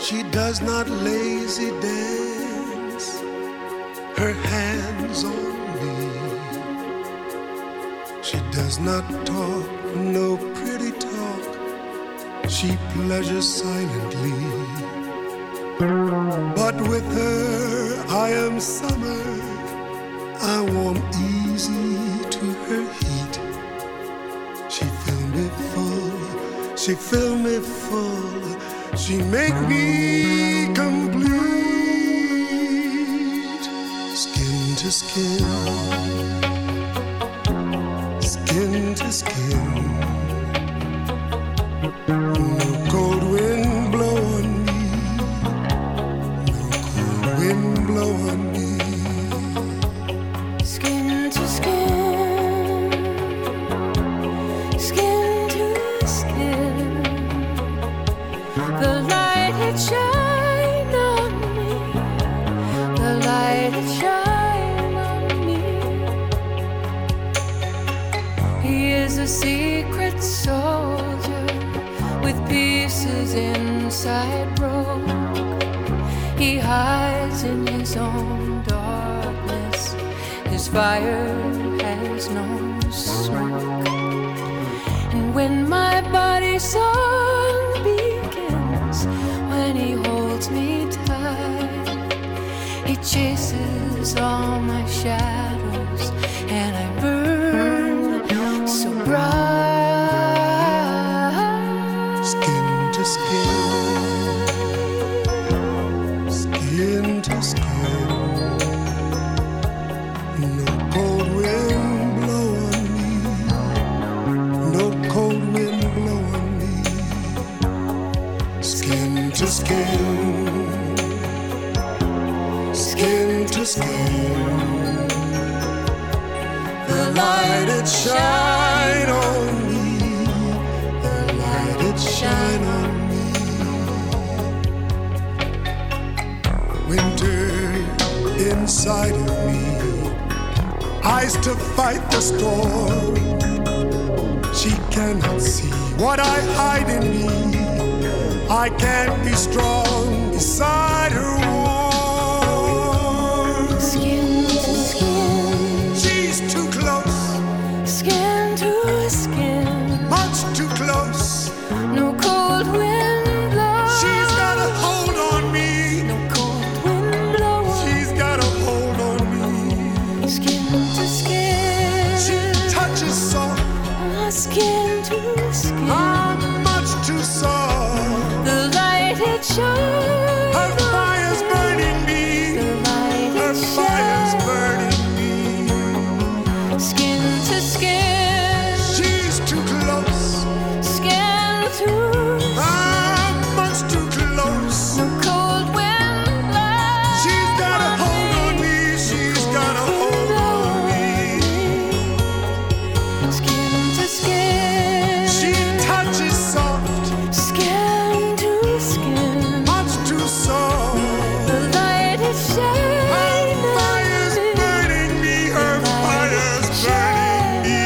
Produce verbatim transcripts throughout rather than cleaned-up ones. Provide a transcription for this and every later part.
She does not lazy dance her hands on me. She does not talk no pretty talk. She pleasures silently. But with her I am summer. I warm easy to her heat. She fill me full. She fill me full. She make me complete. Skin to skin, skin to skin. No cold wind blow on me. No cold wind blow on me. Skin to skin, skin to skin. The light it shine on me. The light it shine on me. He is a secret soldier with pieces inside broke. He hides in his own darkness. His fire has no smoke. And when my body's song begins, when he holds me tight, he chases all my shadows, and I burn so bright. Skin to skin, skin to skin. No cold wind blow on me. No cold wind blow on me. Skin to skin, skin to skin. The light it shine on me. The light it shine on me. Winter inside of me, eyes to fight the storm. She cannot see what I hide in me. I can't be strong beside her warm. Skin to skin, She's too close, skin to skin. much too close. No cold wind blows. She's got a hold on me. No cold wind blows. She's got a hold on me. Skin to skin. She touches soft. Ah, skin to skin. I'm much too soft. The light it shines. Her fire's burning me. The light Her it fire's shines. burning me. Skin to skin. She's too close. Skin to I'm much too close. no cold wind blows. She's got a hold on me. She's got a hold on me. Skin to skin. She touches soft. Skin to skin. Much too soft. The light is shining. Her fire's burning me. Her fire's burning me.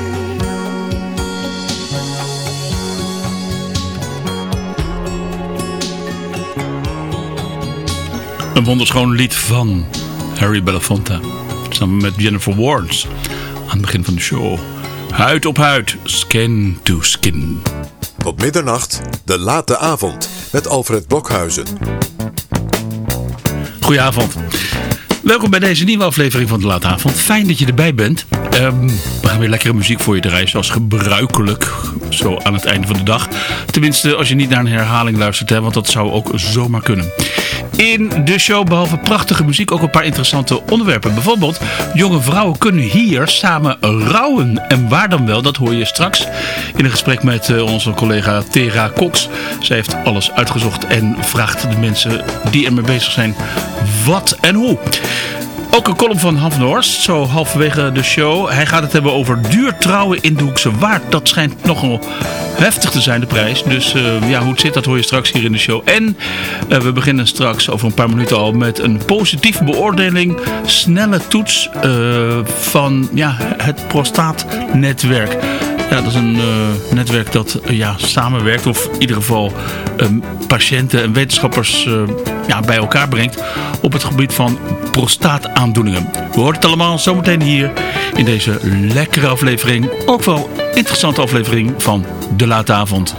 Een wonderschoon lied van Harry Belafonte. Samen met Jennifer Warnes. Aan het begin van de show. Huid op huid. Skin to skin. Tot middernacht, de late avond met Alfred Blokhuizen. Goedenavond. Welkom bij deze nieuwe aflevering van de Late Avond. Fijn dat je erbij bent. Um, we gaan weer lekkere muziek voor je draaien, zoals gebruikelijk. Zo aan het einde van de dag. Tenminste, als je niet naar een herhaling luistert, hè, want dat zou ook zomaar kunnen. In de show, behalve prachtige muziek, ook een paar interessante onderwerpen. Bijvoorbeeld, jonge vrouwen kunnen hier samen rouwen. En waar dan wel, dat hoor je straks in een gesprek met uh, onze collega Tera Cox. Zij heeft alles uitgezocht en vraagt de mensen die ermee bezig zijn wat en hoe. Ook een column van Han van der Horst, zo halverwege de show. Hij gaat het hebben over duur trouwen in de Hoekse Waard. Dat schijnt nogal heftig te zijn, de prijs. Dus uh, ja, hoe het zit, dat hoor je straks hier in de show. En uh, we beginnen straks over een paar minuten al met een positieve beoordeling. Snelle toets uh, van ja, het prostaatnetwerk. Ja, dat is een uh, netwerk dat uh, ja, samenwerkt. Of in ieder geval um, patiënten en wetenschappers uh, ja, bij elkaar brengt. Op het gebied van prostaataandoeningen. We horen het allemaal zometeen hier in deze lekkere aflevering. Ook wel interessante aflevering van De Late Avond.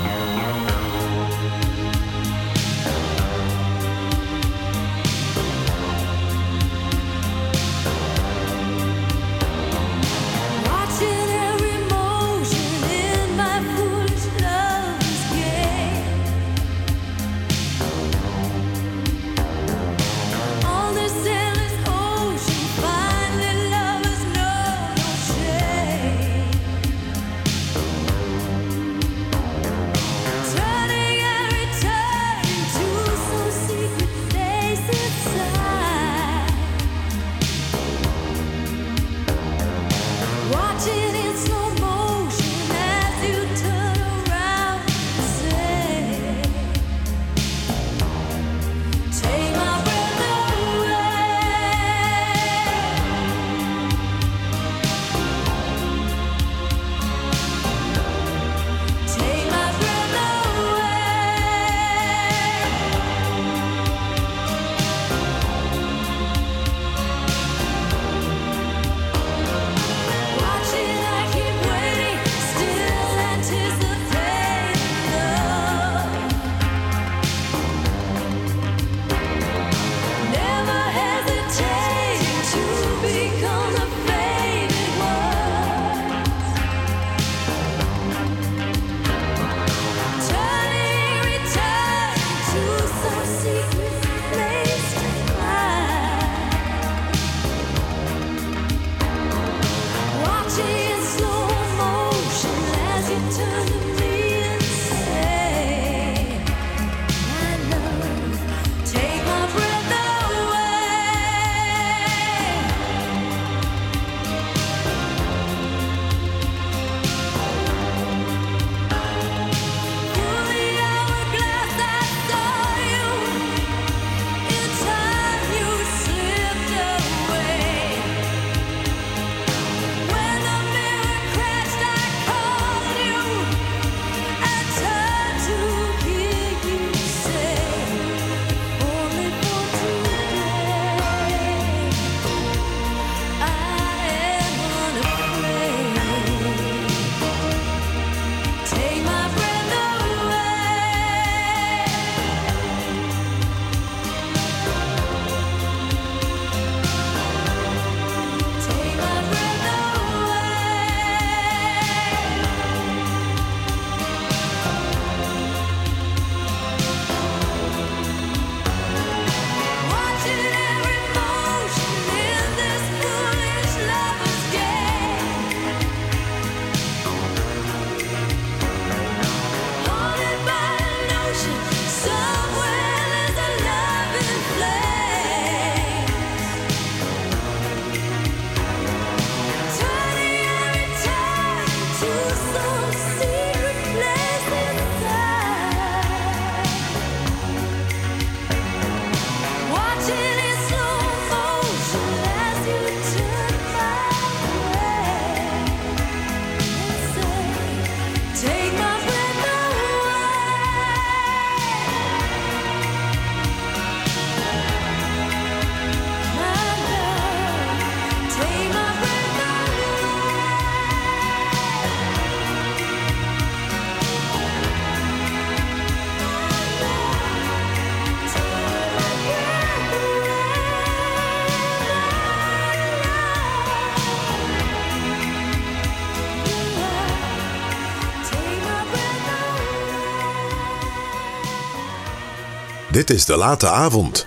Dit is De Late Avond.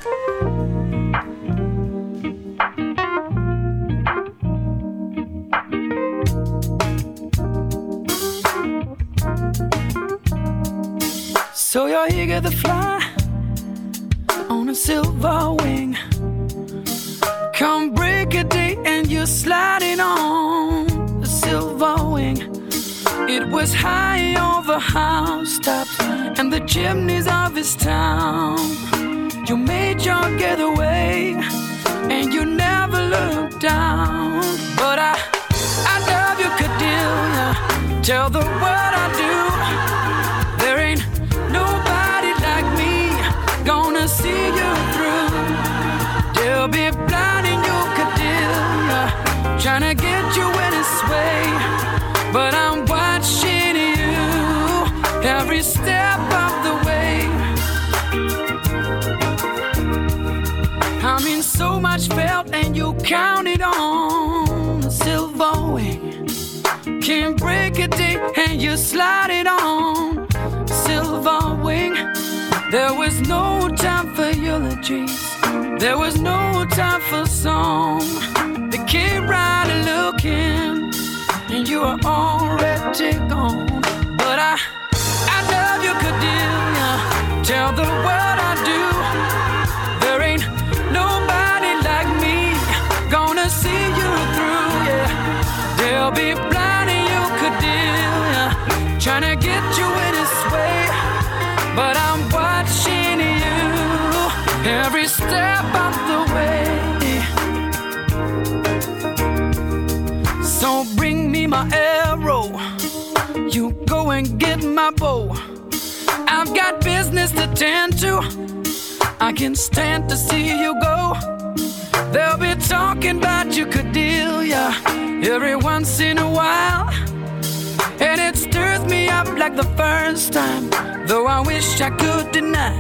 So you're eager to fly on a silver wing. Come break a day and you're sliding on the silver wing. It was high over housetops and the chimneys of his town. You made your getaway and you never looked down. But I, I love you, Cordelia. tell the world I do. There ain't nobody like me gonna see you through. They'll be blinding you, Cordelia, trying to get you in his way. But I'm watching you every step of the way. I mean, so much felt and you counted on a silver wing. Can't break a day and you slide it on silver wing. There was no time for eulogies. There was no time for song. They came right looking and you were already gone. But I, I love you, Cordelia. Tell the world I do. There ain't nobody like me gonna see you through, yeah. They'll be blinding you, Cordelia, trying to get you in his way. But I'm watching you every step of the way. So bring me my arrow, you go and get my bow. I've got business to tend to, I can stand to see you go. They'll be talking about you, Cordelia, every once in a while. And it stirs me up like the first time, though I wish I could deny.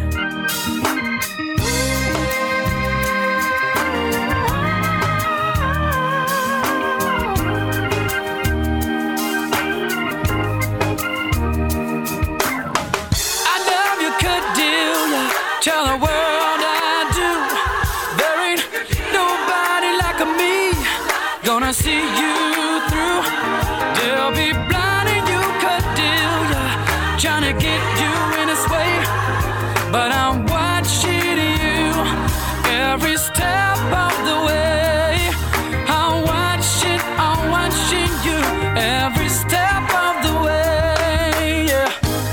I love you, Cordelia, tell the world I do. There ain't nobody like me gonna see you through. They'll be blinding you, Cordelia, trying to get you in his way. But I'm watching you every step of the way. I'm watching, I'm watching you every step of the way, yeah.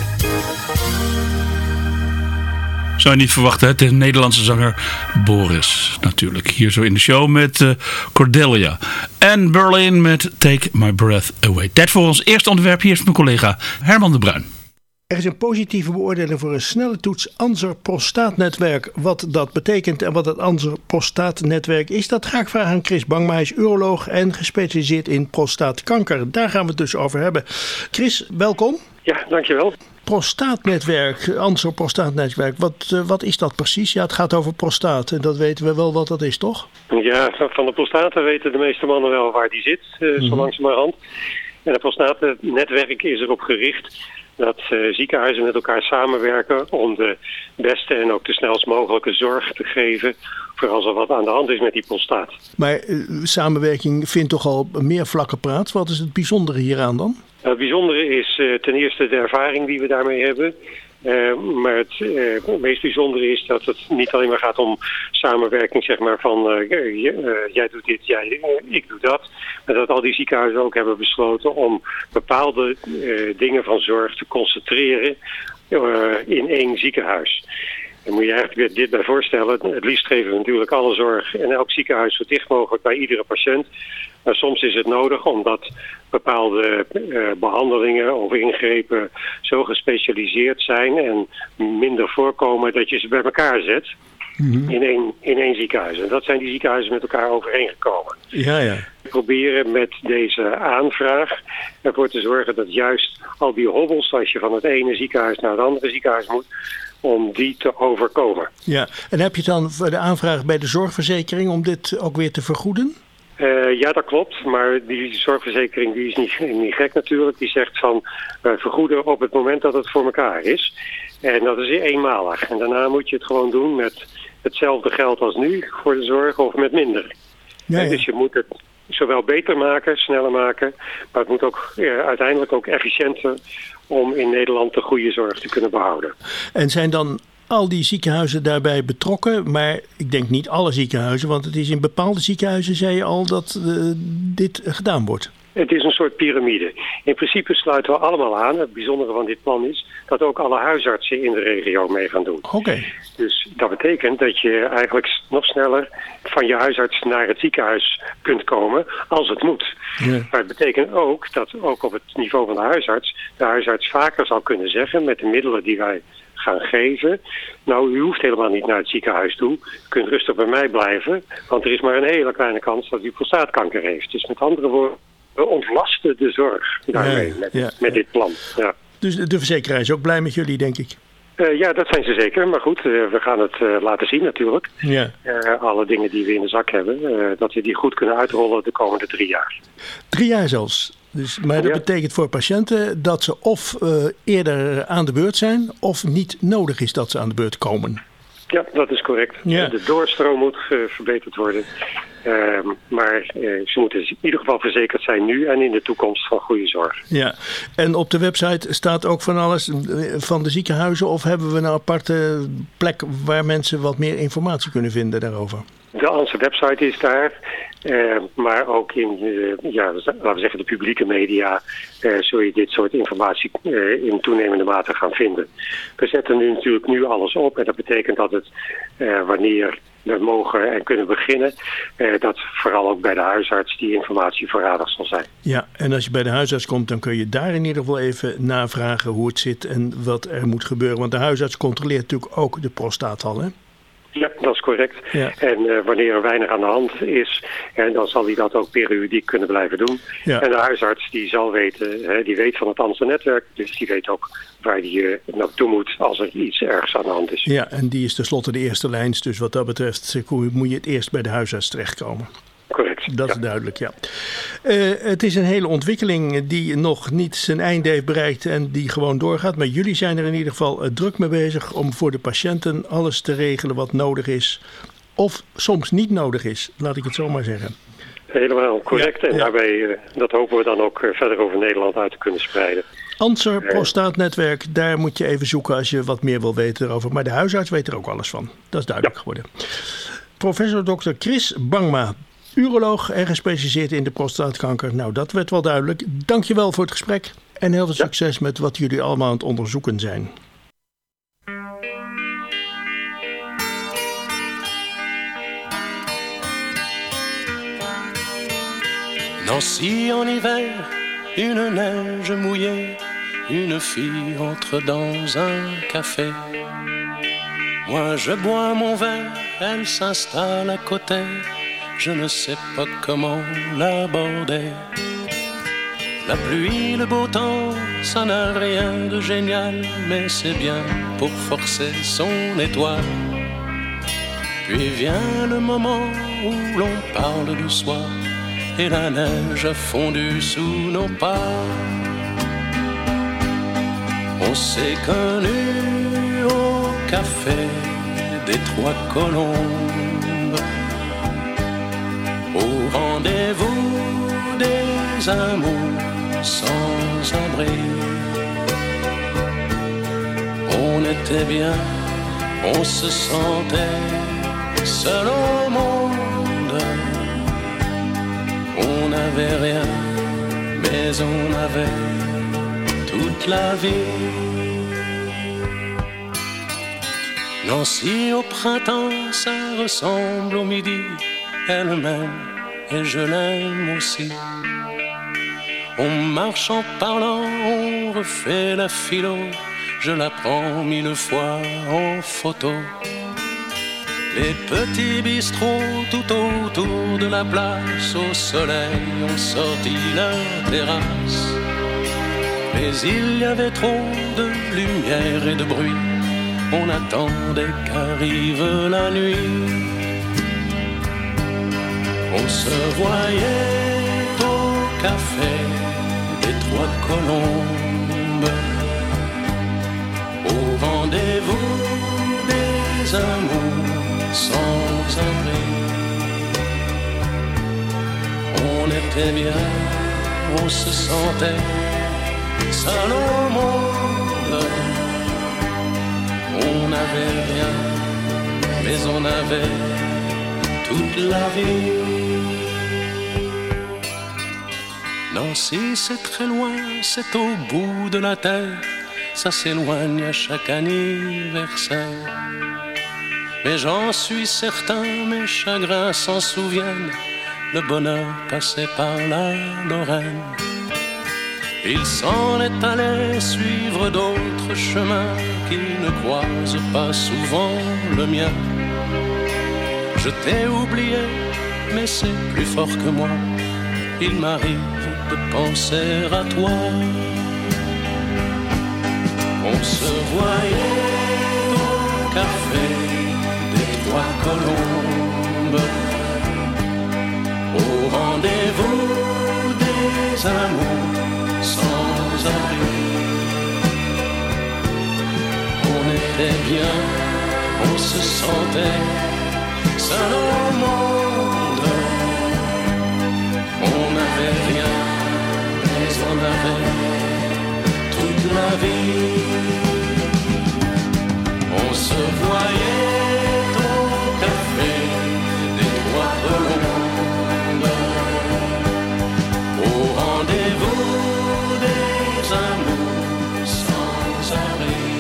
Zou je niet verwachten, hè? De Nederlandse zanger Boris natuurlijk. Hier zo in de show met uh, Cordelia. En Berlin met Take My Breath Away. Tijd voor ons eerste onderwerp. Hier is mijn collega Herman de Bruin. Er is een positieve beoordeling voor een snelle toets Anser prostaatnetwerk. Wat dat betekent en wat het Anser prostaatnetwerk is, dat ga ik vragen aan Chris Bangma. Hij is uroloog en gespecialiseerd in prostaatkanker. Daar gaan we het dus over hebben. Chris, welkom. Ja, dankjewel. Prostaatnetwerk, Anser prostaatnetwerk, wat, uh, wat is dat precies? Ja, het gaat over prostaat en dat weten we wel wat dat is, toch? Ja, van de prostaten weten de meeste mannen wel waar die zit, uh, mm-hmm. zo langzamerhand. En het prostaatnetwerk is erop gericht dat uh, ziekenhuizen met elkaar samenwerken om de beste en ook de snelst mogelijke zorg te geven voor als er wat aan de hand is met die prostaat. Maar uh, samenwerking vindt toch al meer vlakken plaats. Wat is het bijzondere hieraan dan? Het bijzondere is uh, ten eerste de ervaring die we daarmee hebben. Uh, maar het uh, meest bijzondere is dat het niet alleen maar gaat om samenwerking, zeg maar, van uh, uh, uh, jij doet dit, jij, uh, ik doe dat. Maar dat al die ziekenhuizen ook hebben besloten om bepaalde uh, dingen van zorg te concentreren uh, in één ziekenhuis. Dan moet je eigenlijk dit bij voorstellen. Het liefst geven we natuurlijk alle zorg en elk ziekenhuis zo dicht mogelijk bij iedere patiënt. Maar soms is het nodig omdat bepaalde uh, behandelingen of ingrepen zo gespecialiseerd zijn en minder voorkomen dat je ze bij elkaar zet mm-hmm. in, één, in één ziekenhuis. En dat zijn die ziekenhuizen met elkaar overeengekomen. Ja, ja. We proberen met deze aanvraag ervoor te zorgen dat juist al die hobbels, als je van het ene ziekenhuis naar het andere ziekenhuis moet, om die te overkomen. Ja, en heb je dan de aanvraag bij de zorgverzekering om dit ook weer te vergoeden? Uh, ja, dat klopt. Maar die zorgverzekering die is niet, niet gek natuurlijk. Die zegt van uh, vergoeden op het moment dat het voor elkaar is. En dat is eenmalig. En daarna moet je het gewoon doen met hetzelfde geld als nu voor de zorg of met minder. Ja, ja. Dus je moet het zowel beter maken, sneller maken. Maar het moet ook uh, uiteindelijk ook efficiënter om in Nederland de goede zorg te kunnen behouden. En zijn dan al die ziekenhuizen daarbij betrokken, maar ik denk niet alle ziekenhuizen, want het is in bepaalde ziekenhuizen, zei je al, dat uh, dit gedaan wordt. Het is een soort piramide. In principe sluiten we allemaal aan. Het bijzondere van dit plan is dat ook alle huisartsen in de regio mee gaan doen. Oké. Okay. Dus dat betekent dat je eigenlijk nog sneller van je huisarts naar het ziekenhuis kunt komen als het moet. Ja. Maar het betekent ook dat ook op het niveau van de huisarts de huisarts vaker zal kunnen zeggen met de middelen die wij gaan geven. Nou, u hoeft helemaal niet naar het ziekenhuis toe. U kunt rustig bij mij blijven, want er is maar een hele kleine kans dat u prostaatkanker heeft. Dus met andere woorden, we ontlasten de zorg daarmee ja, met, ja, met ja. dit plan. Ja. Dus de verzekeraar is ook blij met jullie, denk ik? Uh, ja, dat zijn ze zeker. Maar goed, uh, we gaan het uh, laten zien natuurlijk. Ja. Uh, alle dingen die we in de zak hebben, uh, dat we die goed kunnen uitrollen de komende drie jaar. Drie jaar zelfs. Dus, maar dat ja. betekent voor patiënten dat ze of uh, eerder aan de beurt zijn of niet nodig is dat ze aan de beurt komen. Ja, dat is correct. Ja. De doorstroom moet uh, verbeterd worden. Uh, maar uh, ze moeten in ieder geval verzekerd zijn nu en in de toekomst van goede zorg. Ja, en op de website staat ook van alles van de ziekenhuizen, of hebben we een aparte plek waar mensen wat meer informatie kunnen vinden daarover? De onze website is daar, uh, maar ook in uh, ja, laten we zeggen de publieke media uh, zul je dit soort informatie uh, in toenemende mate gaan vinden. We zetten nu natuurlijk nu alles op en dat betekent dat het uh, wanneer we mogen en kunnen beginnen, uh, dat vooral ook bij de huisarts die informatie voorradig zal zijn. Ja, en als je bij de huisarts komt, dan kun je daar in ieder geval even navragen hoe het zit en wat er moet gebeuren. Want de huisarts controleert natuurlijk ook de prostaat al, hè? Ja, dat is correct. Ja. En uh, wanneer er weinig aan de hand is, en dan zal hij dat ook periodiek kunnen blijven doen. Ja. En de huisarts die zal weten, hè, die weet van het Amsterdam-netwerk, dus die weet ook waar hij uh, naartoe moet als er iets ergs aan de hand is. Ja, en die is tenslotte de eerste lijn, dus wat dat betreft moet je het eerst bij de huisarts terechtkomen. Correct. Dat is ja. duidelijk, ja. Uh, het is een hele ontwikkeling die nog niet zijn einde heeft bereikt en die gewoon doorgaat. Maar jullie zijn er in ieder geval uh, druk mee bezig om voor de patiënten alles te regelen wat nodig is. Of soms niet nodig is, laat ik het zo maar zeggen. Helemaal correct. Ja, en ja. daarbij, uh, dat hopen we dan ook uh, verder over Nederland uit te kunnen spreiden. Anser Prostaatnetwerk, daar moet je even zoeken als je wat meer wil weten erover. Maar de huisarts weet er ook alles van. Dat is duidelijk ja. geworden. Professor dokter Chris Bangma, uroloog en gespecialiseerd in de prostaatkanker. Nou, dat werd wel duidelijk. Dankjewel voor het gesprek en heel veel ja. succes met wat jullie allemaal aan het onderzoeken zijn. Nancy en hiver, une neige mouillée, une fille entre dans un café. Moi je bois mon verre, elle s'installe à côté. Je ne sais pas comment l'aborder. La pluie, le beau temps, ça n'a rien de génial, mais c'est bien pour forcer son étoile. Puis vient le moment où l'on parle du soir, et la neige a fondu sous nos pas. On s'est connus au café des Trois Colombes, au rendez-vous des amours sans abri. On était bien, on se sentait seul au monde. On n'avait rien, mais on avait toute la vie. Nancy au printemps, ça ressemble au midi. Elle m'aime et je l'aime aussi. On marche en parlant, on refait la philo. Je la prends mille fois en photo. Les petits bistrots tout autour de la place, au soleil ont sorti leur terrasse. Mais il y avait trop de lumière et de bruit. On attendait qu'arrive la nuit. On se voyait au café des Trois Colombes, au rendez-vous des amours sans abri. On était bien, on se sentait seul au monde. On n'avait rien, mais on avait toute la vie. Nancy, c'est très loin, c'est au bout de la terre. Ça s'éloigne à chaque anniversaire. Mais j'en suis certain, mes chagrins s'en souviennent. Le bonheur passait par la Lorraine. Il s'en est allé suivre d'autres chemins qui ne croisent pas souvent le mien. Je t'ai oublié, mais c'est plus fort que moi. Il m'arrive de penser à toi. On se voyait au café des Trois Colombes, au rendez-vous des amours sans abri. On était bien, on se sentait seul au monde. On n'avait rien, mais on avait toute la vie. On se voyait au café des Trois Colombes, au rendez-vous des amours sans arrêt.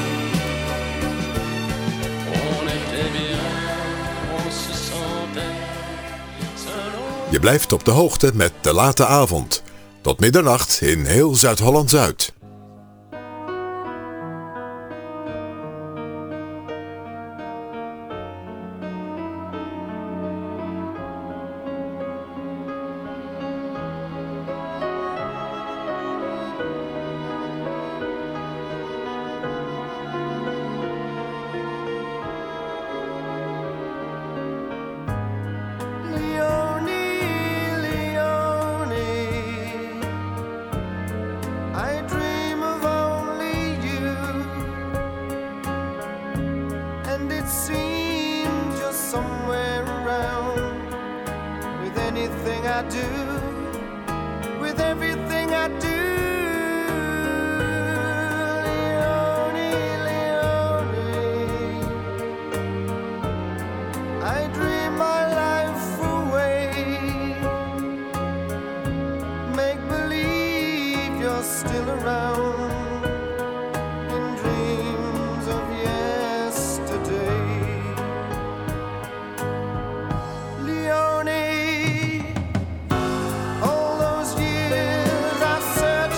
On était bien, on se sentait seul au... Je blijft op de hoogte met De Late Avond. Tot middernacht in heel Zuid-Holland-Zuid. All those years I searched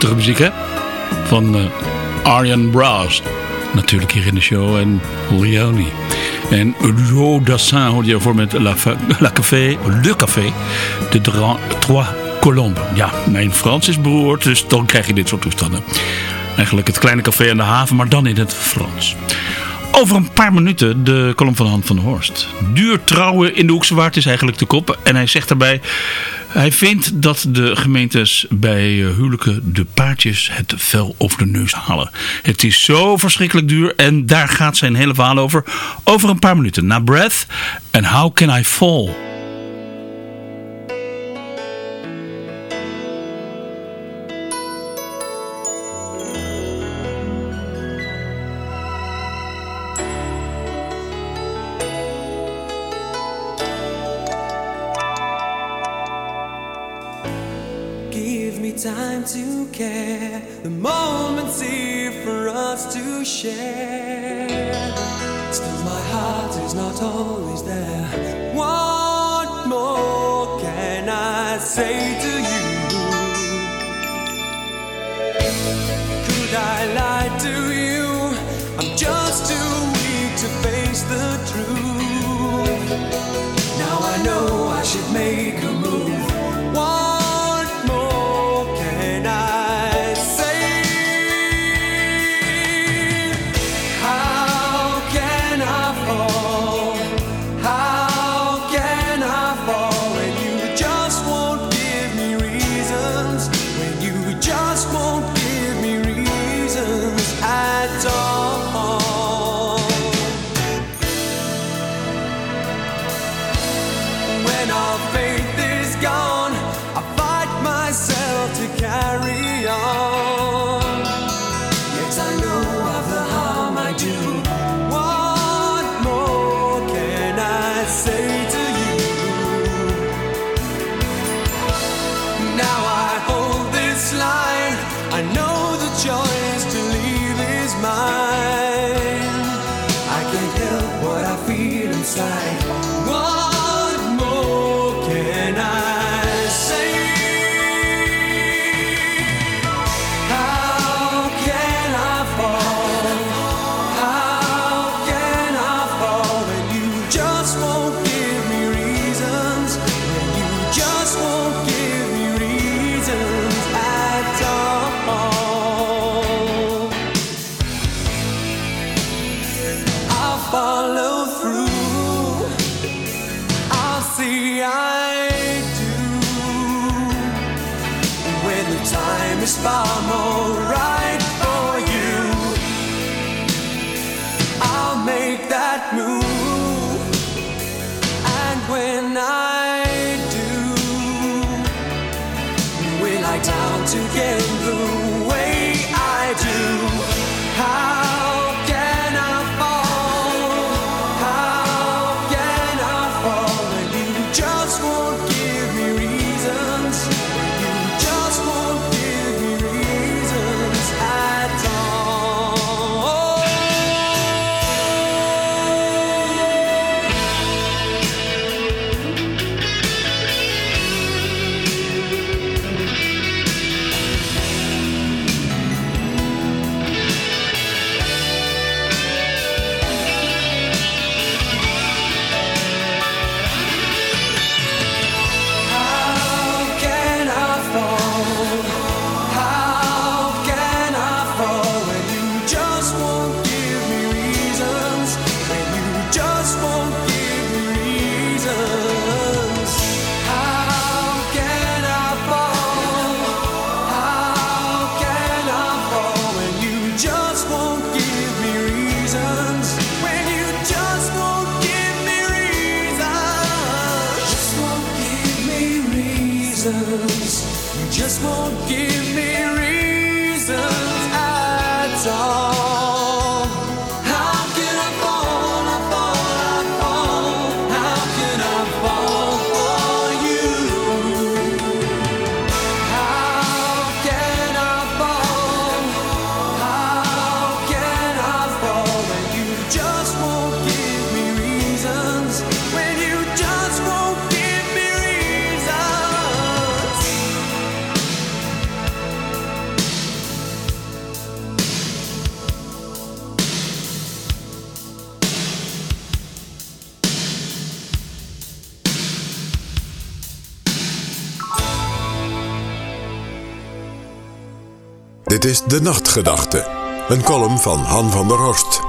Prachtige muziek, hè? Van uh, Arjen Brass. Natuurlijk hier in de show. En Leone. En Joe Dassin hoorde je voor met La, La Café, Le Café de Trois Colombes. Ja, mijn Frans is beroerd, dus dan krijg je dit soort toestanden. Eigenlijk het kleine café aan de haven, maar dan in het Frans. Over een paar minuten de column van Han van der Horst. Duur trouwen in de Hoekse Waard is eigenlijk de kop. En hij zegt daarbij, hij vindt dat de gemeentes bij huwelijken de paardjes het vel over de neus halen. Het is zo verschrikkelijk duur en daar gaat zijn hele verhaal over. Over een paar minuten. Na Breath en How Can I Fall? Time to care, the moment's here for us to share. Still my heart is not always there. What more can I say to you? Could I lie to you? I'm just too weak to face the truth. Now I know I should make a move. What far more right for you. I'll make that move, and when I do, we lie down together the way I do. How can I fall? How can I fall when you just won't give me reasons? When you just won't give me reasons at all. How can I fall? How can I fall when you just won't give me reasons? When you just won't give me reasons. How can I fall? How can I fall when you just won't give me reasons? When you just won't give me reasons. Just won't give me reasons. You just won't give me reasons at all. How can I fall? I fall, I fall. How can I fall for you? How can I fall? How can I fall when you just won't give me reasons? When you just won't give me reasons. Dit is De Nachtgedachte, een column van Han van der Horst.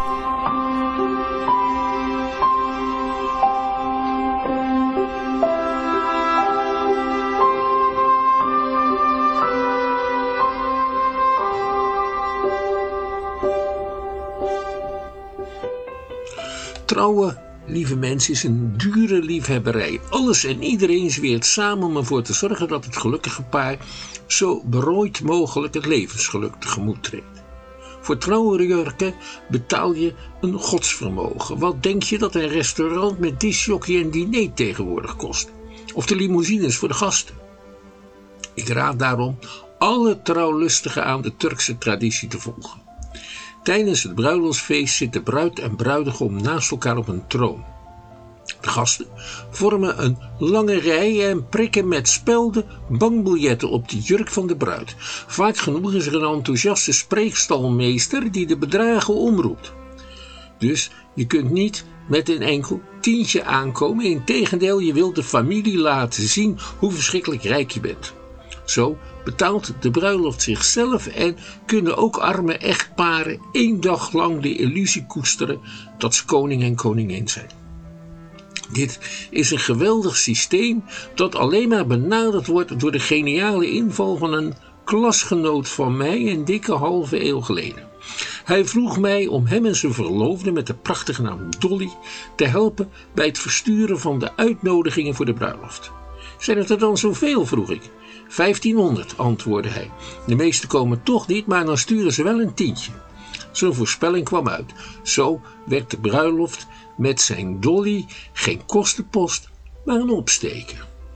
Trouwen, lieve mensen, is een dure liefhebberij. Alles en iedereen zweert samen om ervoor te zorgen dat het gelukkige paar zo berooid mogelijk het levensgeluk tegemoet treedt. Voor trouwenjurken betaal je een godsvermogen. Wat denk je dat een restaurant met discjockey en diner tegenwoordig kost? Of de limousines voor de gasten? Ik raad daarom alle trouwlustigen aan de Turkse traditie te volgen. Tijdens het bruiloftsfeest zitten bruid en bruidegom naast elkaar op een troon. De gasten vormen een lange rij en prikken met spelden bankbiljetten op de jurk van de bruid. Vaak genoeg is er een enthousiaste spreekstalmeester die de bedragen omroept. Dus je kunt niet met een enkel tientje aankomen. Integendeel, je wilt de familie laten zien hoe verschrikkelijk rijk je bent. Zo betaalt de bruiloft zichzelf en kunnen ook arme echtparen één dag lang de illusie koesteren dat ze koning en koningin zijn. Dit is een geweldig systeem dat alleen maar benaderd wordt door de geniale inval van een klasgenoot van mij een dikke halve eeuw geleden. Hij vroeg mij om hem en zijn verloofde met de prachtige naam Dolly te helpen bij het versturen van de uitnodigingen voor de bruiloft. Zijn het er dan zoveel, vroeg ik. vijftienhonderd, antwoordde hij. De meeste komen toch niet, maar dan sturen ze wel een tientje. Zijn voorspelling kwam uit. Zo werd de bruiloft met zijn Dolly geen kostenpost, maar een opsteken.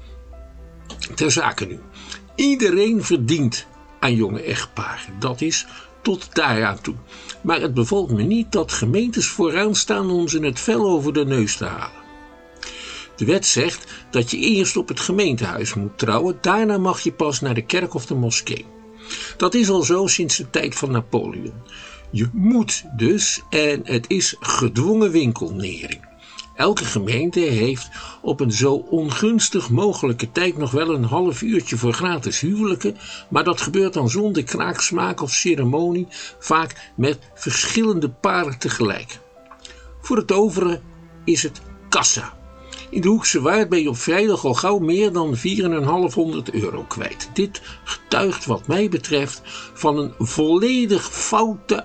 Ter zake nu. Iedereen verdient aan jonge echtparen. Dat is tot daaraan toe. Maar het bevalt me niet dat gemeentes vooraan staan om ze het vel over de neus te halen. De wet zegt dat je eerst op het gemeentehuis moet trouwen, daarna mag je pas naar de kerk of de moskee. Dat is al zo sinds de tijd van Napoleon. Je moet dus en het is gedwongen winkelnering. Elke gemeente heeft op een zo ongunstig mogelijke tijd nog wel een half uurtje voor gratis huwelijken, maar dat gebeurt dan zonder kraaksmaak of ceremonie, vaak met verschillende paren tegelijk. Voor het overige is het kassa. In de Hoekse Waard ben je op vrijdag al gauw meer dan vierduizendvijfhonderd euro kwijt. Dit getuigt wat mij betreft van een volledig foute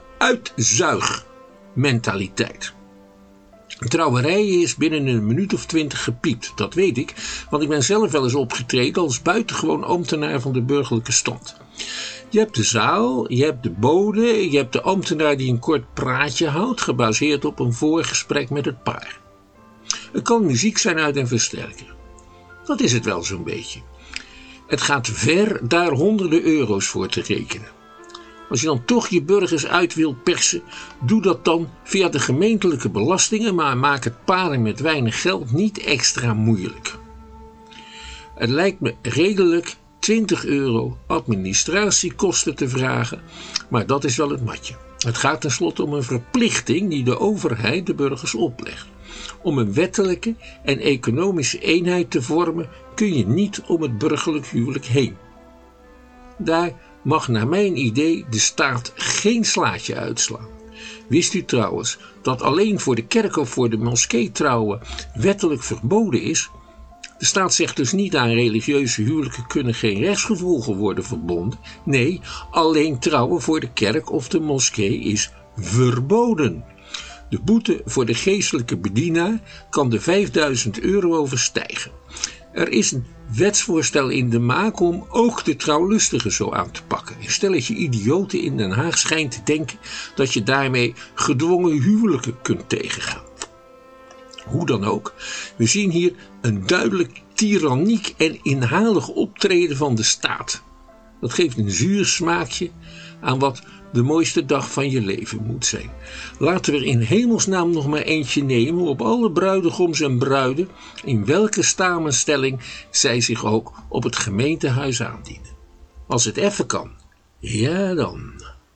uitzuigmentaliteit. Een trouwerij is binnen een minuut of twintig gepiept, dat weet ik, want ik ben zelf wel eens opgetreden als buitengewoon ambtenaar van de burgerlijke stand. Je hebt de zaal, je hebt de bode, je hebt de ambtenaar die een kort praatje houdt, gebaseerd op een voorgesprek met het paar. Het kan muziek zijn uit een versterker. Dat is het wel zo'n beetje. Het gaat ver daar honderden euro's voor te rekenen. Als je dan toch je burgers uit wilt persen, doe dat dan via de gemeentelijke belastingen, maar maak het paren met weinig geld niet extra moeilijk. Het lijkt me redelijk twintig euro administratiekosten te vragen, maar dat is wel het matje. Het gaat tenslotte om een verplichting die de overheid de burgers oplegt. Om een wettelijke en economische eenheid te vormen kun je niet om het burgerlijk huwelijk heen. Daar mag naar mijn idee de staat geen slaatje uitslaan. Wist u trouwens dat alleen voor de kerk of voor de moskee trouwen wettelijk verboden is? De staat zegt dus niet aan religieuze huwelijken kunnen geen rechtsgevolgen worden verbonden. Nee, alleen trouwen voor de kerk of de moskee is verboden. De boete voor de geestelijke bedienaar kan de vijfduizend euro overstijgen. Er is een wetsvoorstel in de maak om ook de trouwlustigen zo aan te pakken. Een stelletje idioten in Den Haag schijnt te denken dat je daarmee gedwongen huwelijken kunt tegengaan. Hoe dan ook, we zien hier een duidelijk tyranniek en inhalig optreden van de staat. Dat geeft een zuur smaakje aan wat de mooiste dag van je leven moet zijn. Laten we er in hemelsnaam nog maar eentje nemen op alle bruidegoms en bruiden, in welke samenstelling zij zich ook op het gemeentehuis aandienen. Als het even kan, ja dan.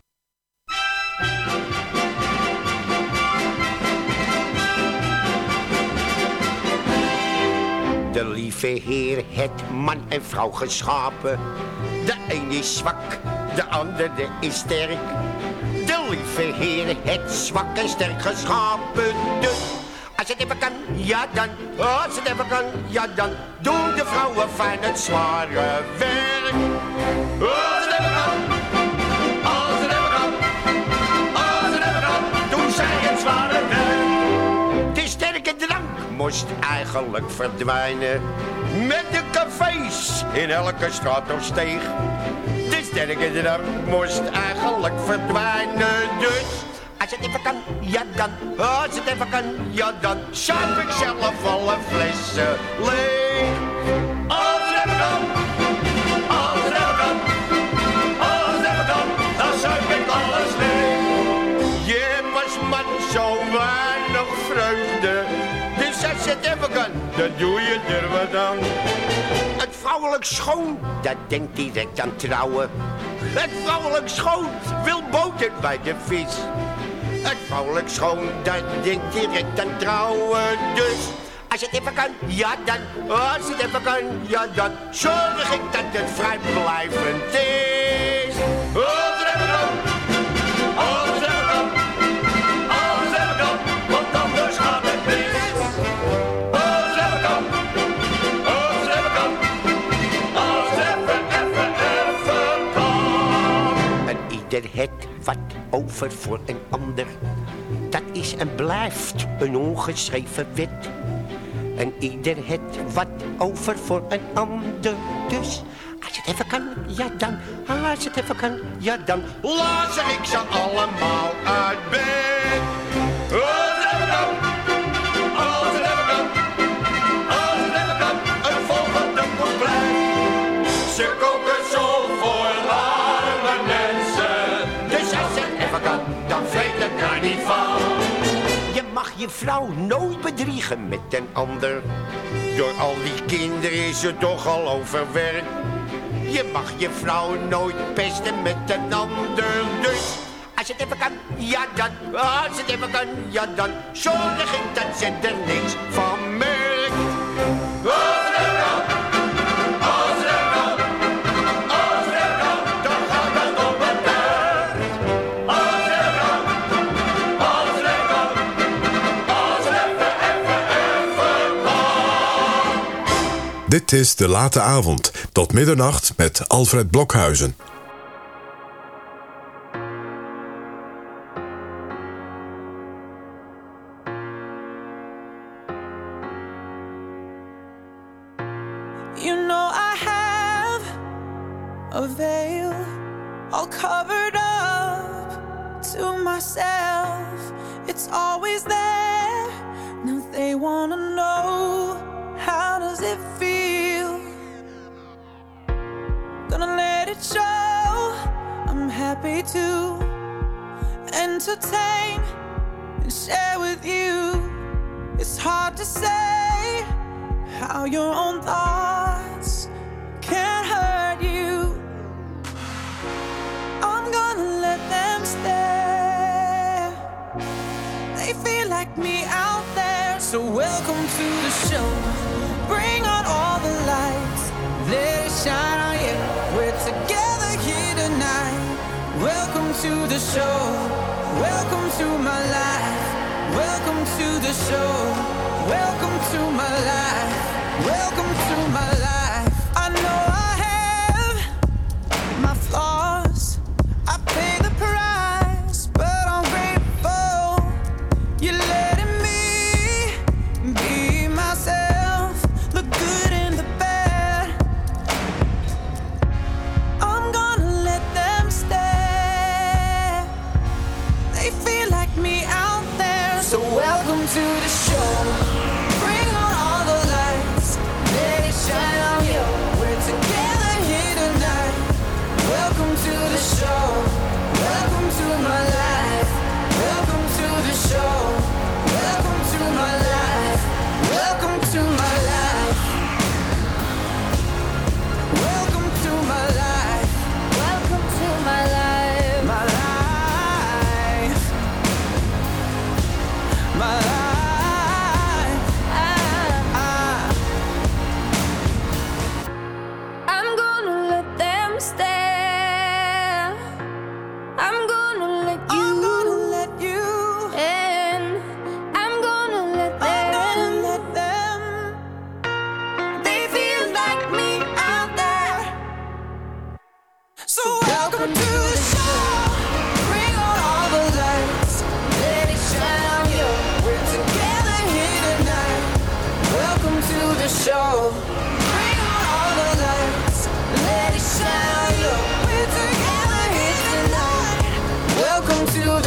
De lieve Heer heeft man en vrouw geschapen. De een is zwak, de andere is sterk. De lieve Heer het zwak en sterk geschapen. Dus als het even kan, ja dan. Als het even kan, ja dan. Doen de vrouwen fijn het zware werk. Als het even kan. Als het even kan. Als het even kan. Doen zij het zware werk. De sterke drank moest eigenlijk verdwijnen. Met de cafés in elke straat of steeg. De sterke drank moest eigenlijk verdwijnen. Dus als het even kan, ja dan. Als het even kan, ja dan. Zuip ik zelf alle flessen leeg. Als het even kan. Als het even kan. Als het even kan. Dan zuip ik alles leeg. Je was man zo weinig vreugde. Dus als het even kan, dan doe je er wat aan. Het vrouwelijk schoon, dat denkt direct aan trouwen. Het vrouwelijk schoon wil boter bij de vis. Het vrouwelijk schoon, dat denkt direct aan trouwen. Dus als het even kan, ja dan. Als het even kan, ja dan. Zorg ik dat het vrijblijvend is. Als het even kan. Als het even kan. Als het even kan. Want anders gaat het mis. Als het even kan. Als het even kan. Als het even, even, even kan. En ieder het wat over voor een ander. Dat is en blijft een ongeschreven wet. En ieder het wat over voor een ander. Dus als het even kan, ja dan. Als het even kan, ja dan. Lazer ik ze allemaal uit bed. Als het even kan. Als het even kan. Als het even kan. Het volgende couplet. Ze koken zo voor arme mensen. Dus als het even kan, dan weet ik er niet van. Je mag je vrouw nooit bedriegen met een ander. Door al die kinderen is ze toch al overwerkt. Je mag je vrouw nooit pesten met een ander. Dus als het even kan, ja dan. Als het even kan, ja dan. Zorg ik dat ze er niks van merkt. Als het even kan. Als het even kan. Als het even kan. Dan gaat het op het bed. Als het even kan. Als het even kan. Als het even, even, even kan. Dit is De Late Avond. Tot middernacht met Alfred Blokhuizen. You know I have a veil all covered up to myself. It's always there. Now they wanna know, how does it feel? Gonna let it show. I'm happy to entertain and share with you. It's hard to say how your own thoughts can hurt you. I'm gonna let them stare. They feel like me out there. So welcome to the show. Bring on all the lights. Let it shine on you. We're together here tonight. Welcome to the show. Welcome to my life. Welcome to the show. Welcome to my life. Welcome to my life. I know I have my flaws. I pay the price, but I'm grateful. You're letting me be myself. Look good in the bad. I'm gonna let them stare. They feel like me out there. So welcome to the show. Bring on all the lights. Let it shine on you. We're together here tonight. Welcome to the show. Welcome to my life. Welcome to the show. Welcome to my life. Welcome to my life. Welcome to my life. Welcome to my life. My life. My life.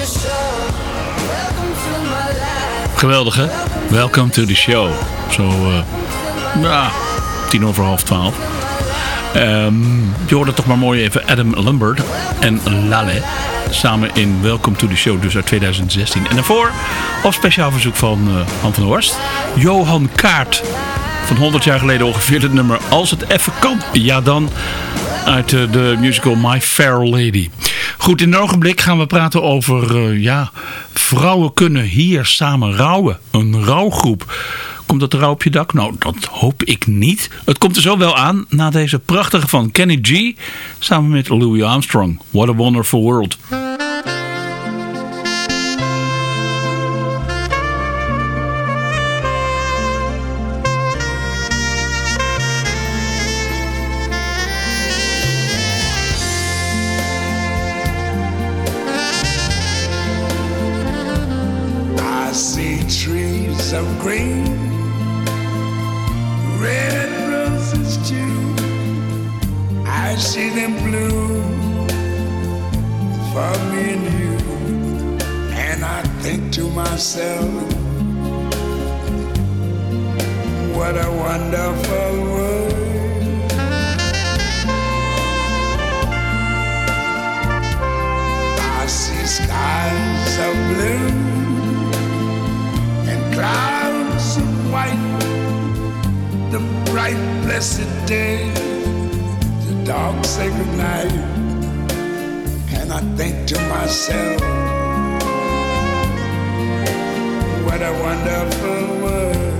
Geweldig, hè? Welcome to the show. Zo, uh, nou, tien over half twaalf. Um, je hoorde toch maar mooi even Adam Lambert en Lale. Samen in Welcome to the Show, dus uit tweeduizend zestien. En daarvoor, op speciaal verzoek van uh, Han van der Horst, Johan Kaart. Van honderd jaar geleden ongeveer het nummer Als het even kan. Ja dan, uit uh, de musical My Fair Lady. Goed, in een ogenblik gaan we praten over, uh, ja, vrouwen kunnen hier samen rouwen. Een rouwgroep. Komt dat er rouw op je dak? Nou, dat hoop ik niet. Het komt er zo wel aan na deze prachtige van Kenny G. Samen met Louis Armstrong. What a Wonderful World. I see trees of green, red roses too. I see them bloom for me and you. And I think to myself, what a wonderful world. I see skies of blue and clouds of white, the bright blessed day, the dark sacred night. And I think to myself, what a wonderful world.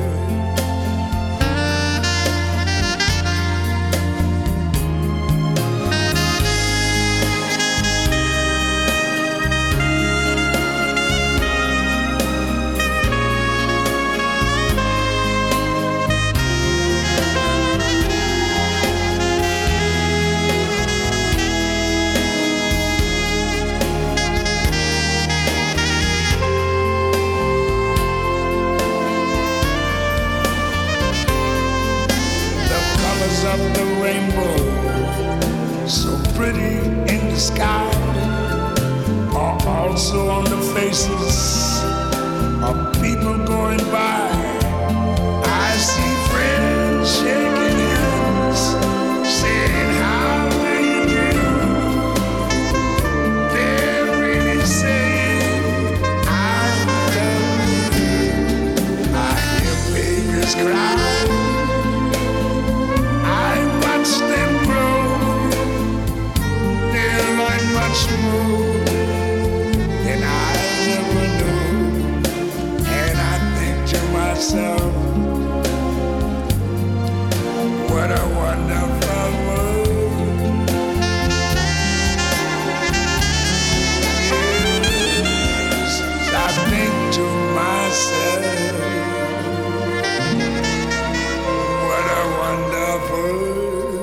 Also on the faces of people going by, I see friends shaking hands, saying how do you do. They're really saying I love you. I hear babies cry, I watch them grow. They'll learn much more than I ever knew. And I think to myself, what a wonderful world. Yes, I think to myself, what a wonderful world.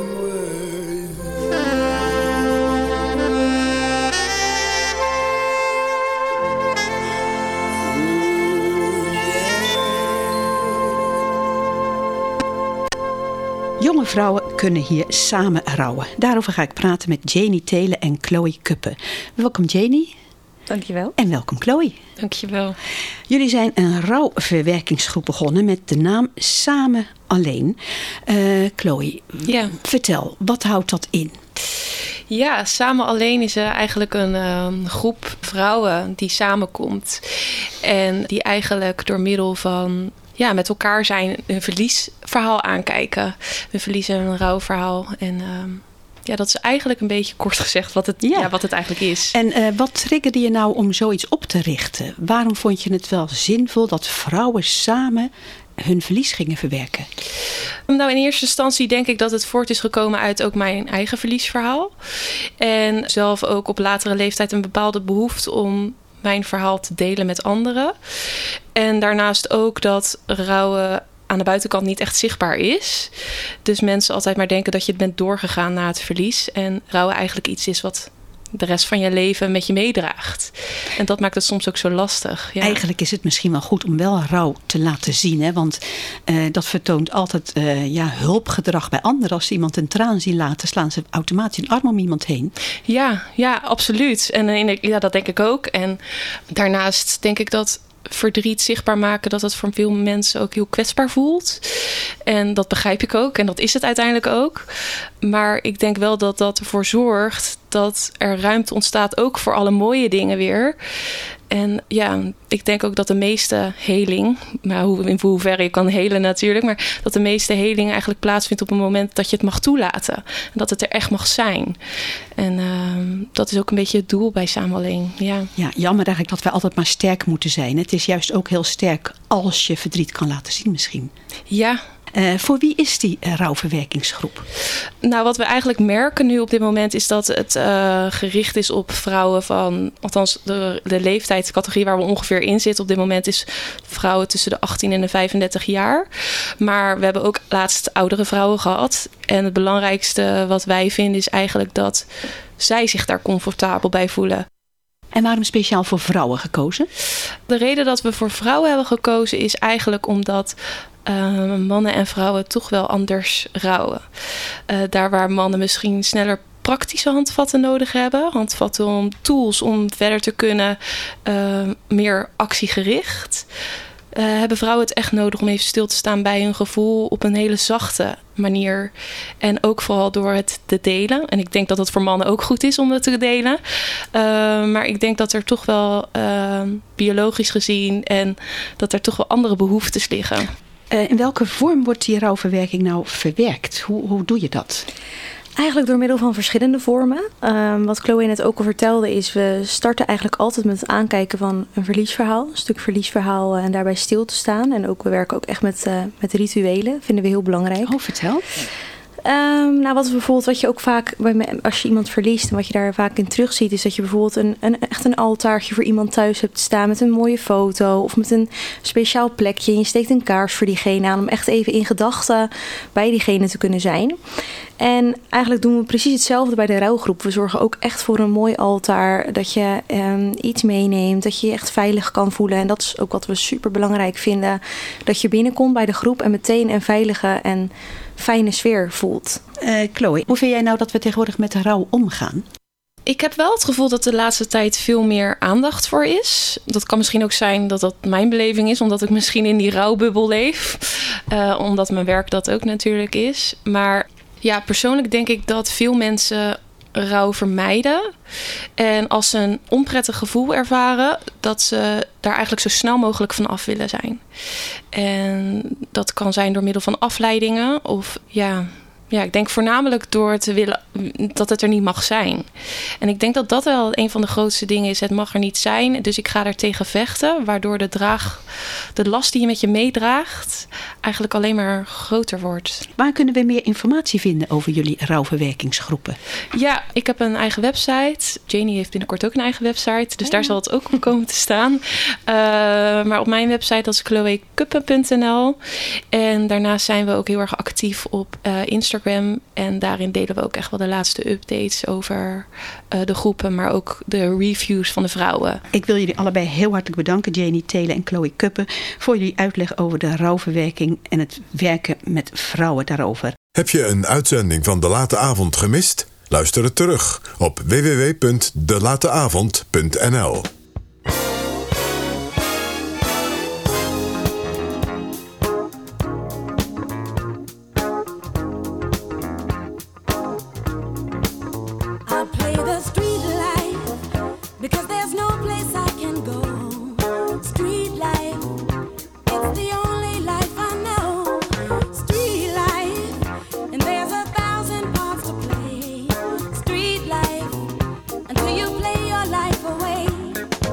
Jonge vrouwen kunnen hier samen rouwen. Daarover ga ik praten met Janie Telen en Chloe Kuppen. Welkom Janie. Dankjewel. En welkom Chloe. Dankjewel. Jullie zijn een rouwverwerkingsgroep begonnen met de naam Samen Alleen. Uh, Chloe, ja. vertel, wat houdt dat in? Ja, Samen Alleen is uh, eigenlijk een uh, groep vrouwen die samenkomt. En die eigenlijk door middel van ja, met elkaar zijn een verliesverhaal aankijken. Een verlies- en een rouwverhaal. En uh, ja, dat is eigenlijk een beetje kort gezegd wat het, ja. Ja, wat het eigenlijk is. En uh, wat triggerde je nou om zoiets op te richten? Waarom vond je het wel zinvol dat vrouwen samen hun verlies gingen verwerken? Nou, in eerste instantie denk ik dat het voort is gekomen uit ook mijn eigen verliesverhaal. En zelf ook op latere leeftijd een bepaalde behoefte om mijn verhaal te delen met anderen. En daarnaast ook dat rouwen aan de buitenkant niet echt zichtbaar is. Dus mensen altijd maar denken dat je het bent doorgegaan na het verlies. En rouwen eigenlijk iets is wat de rest van je leven met je meedraagt. En dat maakt het soms ook zo lastig. Ja. Eigenlijk is het misschien wel goed om wel rouw te laten zien. Hè? Want uh, dat vertoont altijd uh, ja, hulpgedrag bij anderen. Als ze iemand een traan zien laten, slaan ze automatisch een arm om iemand heen. Ja, ja, absoluut. En uh, ja, dat denk ik ook. En daarnaast denk ik dat verdriet zichtbaar maken, dat het voor veel mensen ook heel kwetsbaar voelt. En dat begrijp ik ook. En dat is het uiteindelijk ook. Maar ik denk wel dat dat ervoor zorgt dat er ruimte ontstaat ook voor alle mooie dingen weer. En ja, ik denk ook dat de meeste heling, maar hoe, in hoeverre je kan helen natuurlijk, maar dat de meeste heling eigenlijk plaatsvindt op een moment dat je het mag toelaten. En dat het er echt mag zijn. En uh, dat is ook een beetje het doel bij Samenleven. Ja. Ja, jammer eigenlijk dat wij altijd maar sterk moeten zijn. Het is juist ook heel sterk als je verdriet kan laten zien misschien. Ja. Uh, voor wie is die uh, rouwverwerkingsgroep? Nou, wat we eigenlijk merken nu op dit moment is dat het uh, gericht is op vrouwen van, althans de, de leeftijdscategorie waar we ongeveer in zitten op dit moment is vrouwen tussen de achttien en de vijfendertig jaar. Maar we hebben ook laatst oudere vrouwen gehad. En het belangrijkste wat wij vinden is eigenlijk dat zij zich daar comfortabel bij voelen. En waarom speciaal voor vrouwen gekozen? De reden dat we voor vrouwen hebben gekozen is eigenlijk omdat Uh, mannen en vrouwen toch wel anders rouwen. Uh, daar waar mannen misschien sneller praktische handvatten nodig hebben. Handvatten om tools om verder te kunnen. Uh, meer actiegericht. Uh, hebben vrouwen het echt nodig om even stil te staan bij hun gevoel op een hele zachte manier. En ook vooral door het te delen. En ik denk dat het voor mannen ook goed is om het te delen. Uh, maar ik denk dat er toch wel uh, biologisch gezien en dat er toch wel andere behoeftes liggen. Uh, in welke vorm wordt die rouwverwerking nou verwerkt? Hoe, hoe doe je dat? Eigenlijk door middel van verschillende vormen. Um, wat Chloe net ook al vertelde is, we starten eigenlijk altijd met het aankijken van een verliesverhaal. Een stuk verliesverhaal en daarbij stil te staan. En ook, we werken ook echt met, uh, met rituelen. Vinden we heel belangrijk. Oh, vertel. Um, nou, wat bijvoorbeeld, wat je ook vaak, als je iemand verliest en wat je daar vaak in terugziet, is dat je bijvoorbeeld een, een, echt een altaartje voor iemand thuis hebt staan met een mooie foto of met een speciaal plekje. En je steekt een kaars voor diegene aan om echt even in gedachten bij diegene te kunnen zijn. En eigenlijk doen we precies hetzelfde bij de rouwgroep. We zorgen ook echt voor een mooi altaar, dat je um, iets meeneemt, dat je je echt veilig kan voelen. En dat is ook wat we super belangrijk vinden, dat je binnenkomt bij de groep en meteen een veilige en fijne sfeer voelt. Uh, Chloe, hoe vind jij nou dat we tegenwoordig met de rouw omgaan? Ik heb wel het gevoel dat de laatste tijd veel meer aandacht voor is. Dat kan misschien ook zijn dat dat mijn beleving is, omdat ik misschien in die rouwbubbel leef. Uh, omdat mijn werk dat ook natuurlijk is. Maar ja, persoonlijk denk ik dat veel mensen rouw vermijden. En als ze een onprettig gevoel ervaren, dat ze daar eigenlijk zo snel mogelijk van af willen zijn. En dat kan zijn door middel van afleidingen of ja... Ja, ik denk voornamelijk door te willen dat het er niet mag zijn. En ik denk dat dat wel een van de grootste dingen is. Het mag er niet zijn, dus ik ga er tegen vechten. Waardoor de, draag, de last die je met je meedraagt eigenlijk alleen maar groter wordt. Waar kunnen we meer informatie vinden over jullie rouwverwerkingsgroepen? Ja, ik heb een eigen website. Janie heeft binnenkort ook een eigen website. Dus daar zal het ook op komen te staan. Uh, maar op mijn website, dat is chloe kuppen punt n l. En daarnaast zijn we ook heel erg actief op uh, Instagram. En daarin delen we ook echt wel de laatste updates over uh, de groepen, maar ook de reviews van de vrouwen. Ik wil jullie allebei heel hartelijk bedanken, Janie Telen en Chloe Kuppen, voor jullie uitleg over de rouwverwerking en het werken met vrouwen daarover. Heb je een uitzending van De Late Avond gemist? Luister het terug op w w w punt de late avond punt n l. Until you play your life away.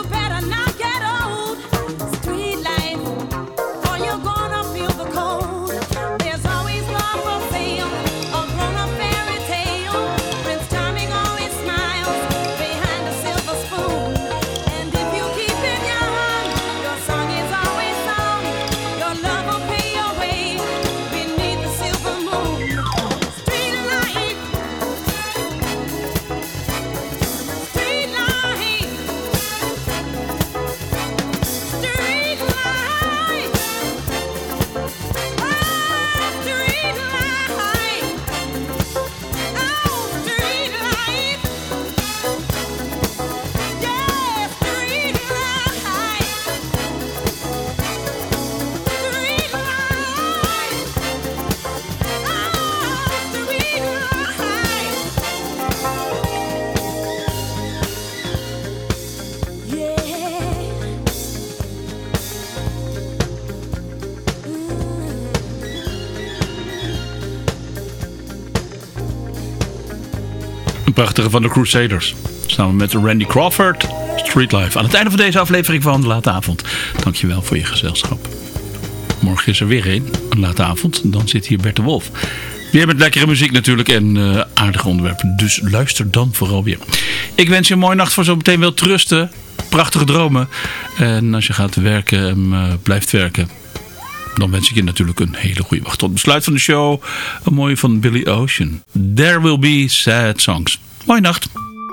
Een prachtige van de Crusaders. Samen met Randy Crawford, Street Life. Aan het einde van deze aflevering van De Late Avond. Dankjewel voor je gezelschap. Morgen is er weer een, een late avond. Dan zit hier Bert de Wolf. Weer met lekkere muziek natuurlijk en uh, aardige onderwerpen. Dus luister dan vooral weer. Ik wens je een mooie nacht voor zo meteen wel trusten. Prachtige dromen. En als je gaat werken en uh, blijft werken, dan wens ik je natuurlijk een hele goede wacht. Tot besluit van de show. Een mooie van Billy Ocean. There will be sad songs. Mooie nacht.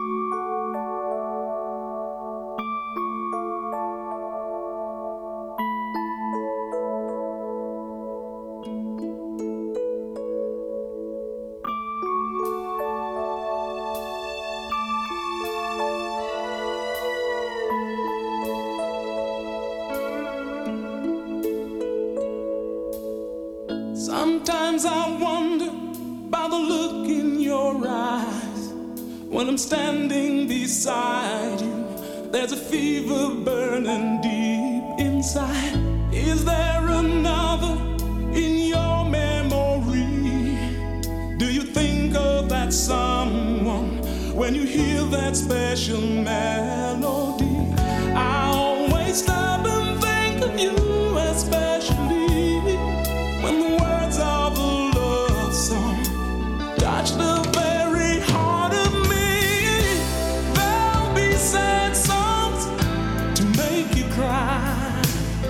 Sometimes I wonder by the look in your eyes. When I'm standing beside you, there's a fever burning deep inside. Is there another in your memory? Do you think of that someone when you hear that special melody? I always stop and think of you, especially when the words of a love song touch the very heart of me. There'll be sad songs to make you cry.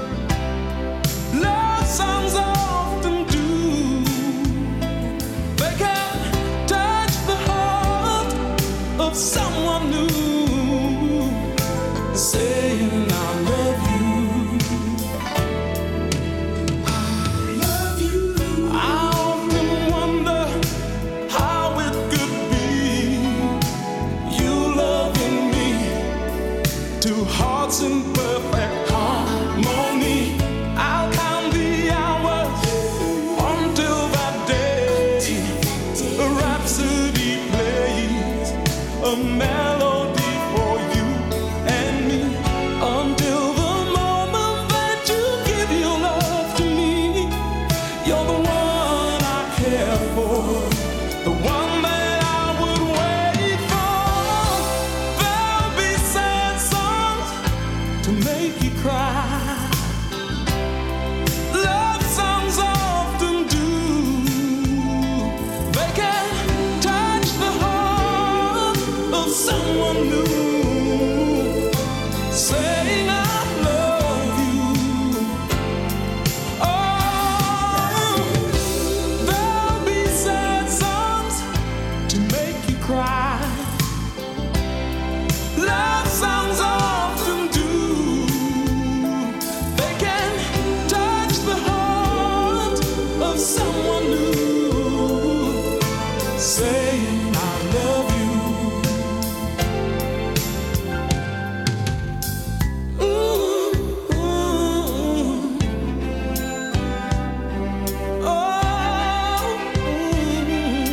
Love songs often do. They can touch the heart of someone new, saying I love you. Hearts in perfect harmony. I'll count the hours until that day. A rhapsody plays, a melody for you and me, until the moment that you give your love to me. You're the one I care for, the one that I would wait for. There'll be sad songs to make you cry. Love songs often do. They can touch the heart of someone new, saying I love you. Oh, there'll be sad songs to make you cry. Love songs often do. Someone new, saying I love you. Ooh, ooh. Oh, ooh.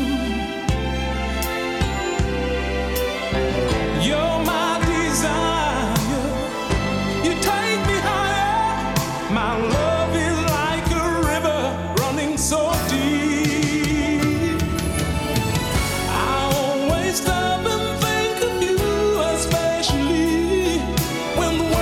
You're my desire. You take me higher. My love is like a river so deep. I always stop and think of you, especially when the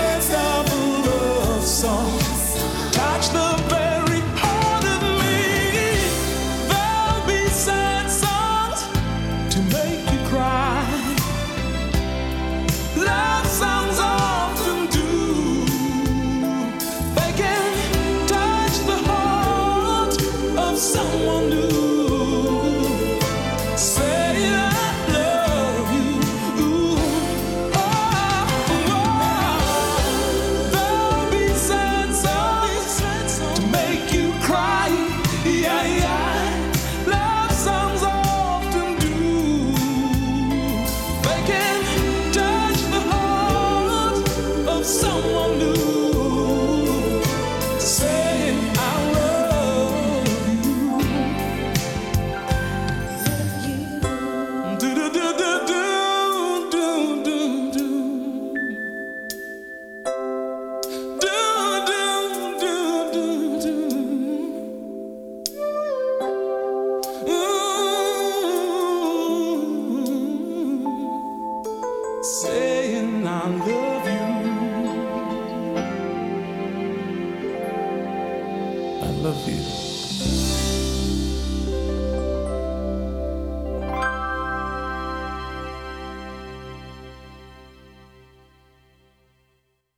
I love you.